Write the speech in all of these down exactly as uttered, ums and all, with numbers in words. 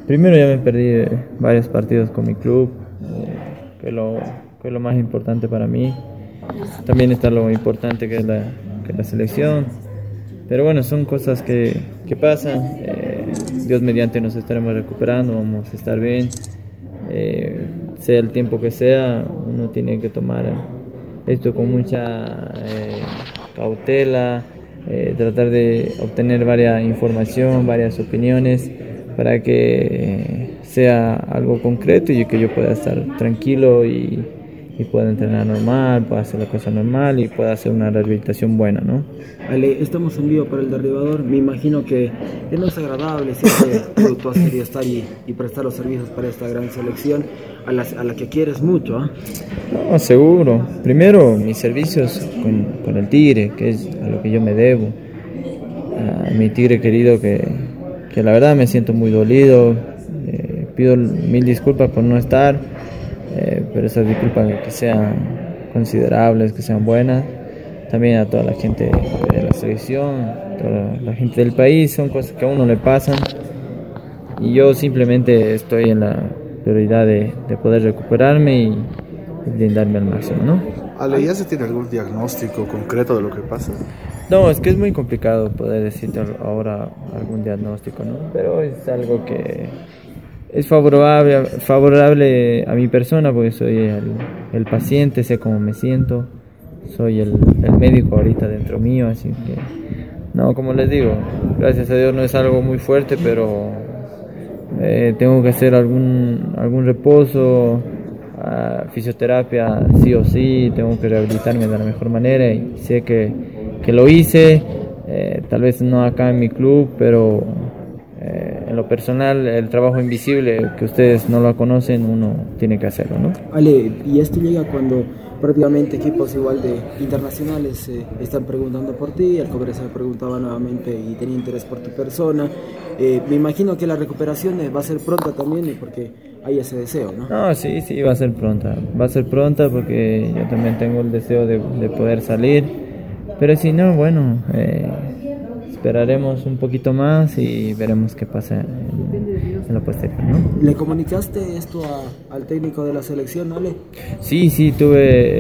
primero ya me perdí eh, varios partidos con mi club, eh, que, es lo, que es lo más importante para mí. También está lo importante que es la, que es la selección. Pero bueno, son cosas que, que pasan. Eh, Dios mediante nos estaremos recuperando, vamos a estar bien. Eh, sea el tiempo que sea, uno tiene que tomar esto con mucha eh, cautela, eh, tratar de obtener varias información, varias opiniones para que eh, sea algo concreto y que yo pueda estar tranquilo y, y pueda entrenar normal, pueda hacer la cosa normal y pueda hacer una rehabilitación buena, ¿no? Ale, estamos en vivo para el derribador. Me imagino que, que no es agradable, siempre tú, tú has querido estar y, y prestar los servicios para esta gran selección a la, a la que quieres mucho, ¿eh? No, seguro. Primero, mis servicios con, con el Tigre, que es a lo que yo me debo. A mi Tigre querido, que, que la verdad me siento muy dolido. Eh, pido mil disculpas por no estar, eh, pero esas disculpas que sean considerables, que sean buenas. También a toda la gente de la selección, a toda la gente del país, son cosas que a uno le pasan. Y yo simplemente estoy en la prioridad de, de poder recuperarme y, y brindarme al máximo, ¿no? Ale, ¿ya se tiene algún diagnóstico concreto de lo que pasa? No, es que es muy complicado poder decirte ahora algún diagnóstico, ¿no? Pero es algo que es favorable, favorable a mi persona porque soy el, el paciente, sé cómo me siento, soy el, el médico ahorita dentro mío, así que, no, como les digo, gracias a Dios no es algo muy fuerte, pero eh, tengo que hacer algún, algún reposo, uh, fisioterapia sí o sí, tengo que rehabilitarme de la mejor manera y sé que, que lo hice, eh, tal vez no acá en mi club, pero eh, en lo personal el trabajo invisible que ustedes no lo conocen, uno tiene que hacerlo, ¿no? Ale, y esto llega cuando prácticamente equipos igual de internacionales eh, están preguntando por ti, el Cobresal preguntaba nuevamente y tenía interés por tu persona. Eh, me imagino que la recuperación eh, va a ser pronta también eh, porque hay ese deseo, ¿no? No, sí, sí, va a ser pronta, va a ser pronta porque yo también tengo el deseo de, de poder salir, pero si no, bueno, eh, esperaremos un poquito más y veremos qué pasa en, en lo posterior, ¿no? ¿Le comunicaste esto a, al técnico de la selección, Ale? Sí, sí, tuve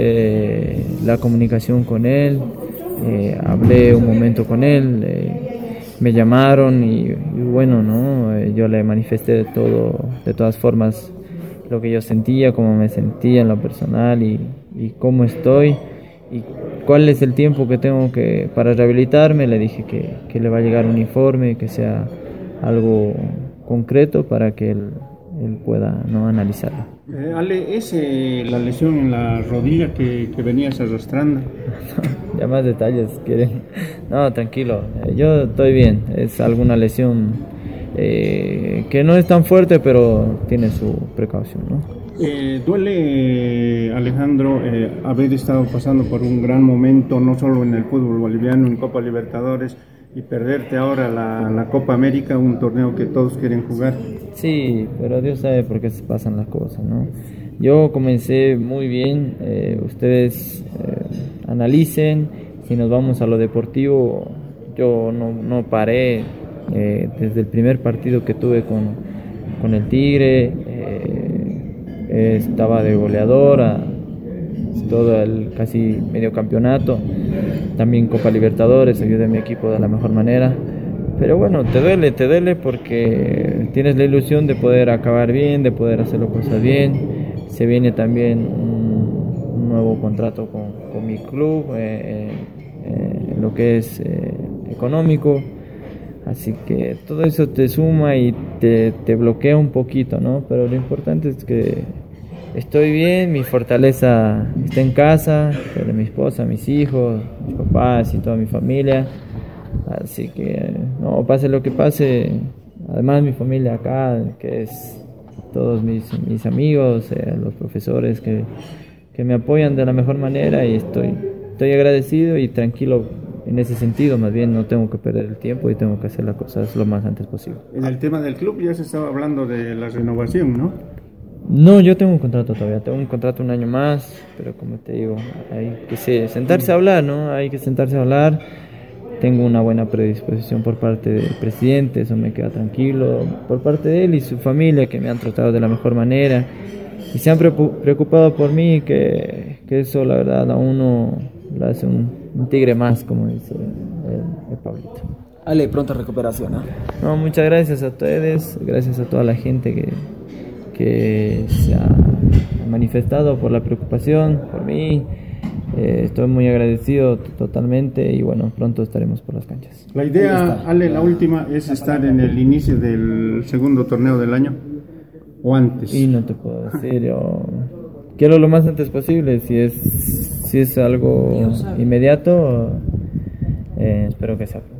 eh, la comunicación con él, eh, hablé un momento con él, eh, me llamaron y, y bueno, ¿no? Eh, yo le manifesté de todo, de todas formas lo que yo sentía, cómo me sentía en lo personal y, y cómo estoy. ¿Y cuál es el tiempo que tengo que para rehabilitarme? Le dije que, que le va a llegar un informe, que sea algo concreto para que él, él pueda no analizarlo. Eh, Ale, ¿es eh, la lesión en la rodilla que, que venías arrastrando? Ya más detalles quieren. No, tranquilo, eh, yo estoy bien. Es alguna lesión eh, que no es tan fuerte, pero tiene su precaución, ¿no? Eh, duele, Alejandro, eh, haber estado pasando por un gran momento, no solo en el fútbol boliviano, en Copa Libertadores, y perderte ahora la, la Copa América, un torneo que todos quieren jugar. Sí, pero Dios sabe por qué se pasan las cosas, ¿no? Yo comencé muy bien, eh, ustedes eh, analicen, si nos vamos a lo deportivo, yo no, no paré eh, desde el primer partido que tuve con, con el Tigre, eh, estaba de goleadora todo el casi medio campeonato, también Copa Libertadores, ayudé a mi equipo de la mejor manera, pero bueno, te duele, te duele porque tienes la ilusión de poder acabar bien, de poder hacer las cosas bien. Se viene también un, un nuevo contrato con, con mi club, eh, eh, lo que es eh, económico. Así que todo eso te suma y te, te bloquea un poquito, ¿no? Pero lo importante es que estoy bien, mi fortaleza está en casa, de mi esposa, mis hijos, mis papás y toda mi familia. Así que, no, pase lo que pase, además mi familia acá, que es todos mis, mis amigos, eh, los profesores que, que me apoyan de la mejor manera y estoy, estoy agradecido y tranquilo. En ese sentido, más bien no tengo que perder el tiempo y tengo que hacer las cosas lo más antes posible. En el tema del club ya se estaba hablando de la renovación, ¿no? No, yo tengo un contrato todavía, tengo un contrato un año más, pero como te digo, hay que sentarse a hablar, ¿no? Hay que sentarse a hablar. tengo una buena predisposición por parte del presidente, eso me queda tranquilo, por parte de él y su familia, que me han tratado de la mejor manera y se han preocupado por mí, que, que eso la verdad a uno lo hace un, un tigre más, como dice el, el Pablito. Ale, pronta recuperación, ¿eh? No, muchas gracias a ustedes, gracias a toda la gente que, que se ha manifestado por la preocupación, por mí. Eh, estoy muy agradecido totalmente y bueno, pronto estaremos por las canchas. La idea, Ale, la última, es estar en el inicio del segundo torneo del año o antes. Y no te puedo decir, yo quiero lo más antes posible. Si es, si es algo inmediato, eh, espero que sea.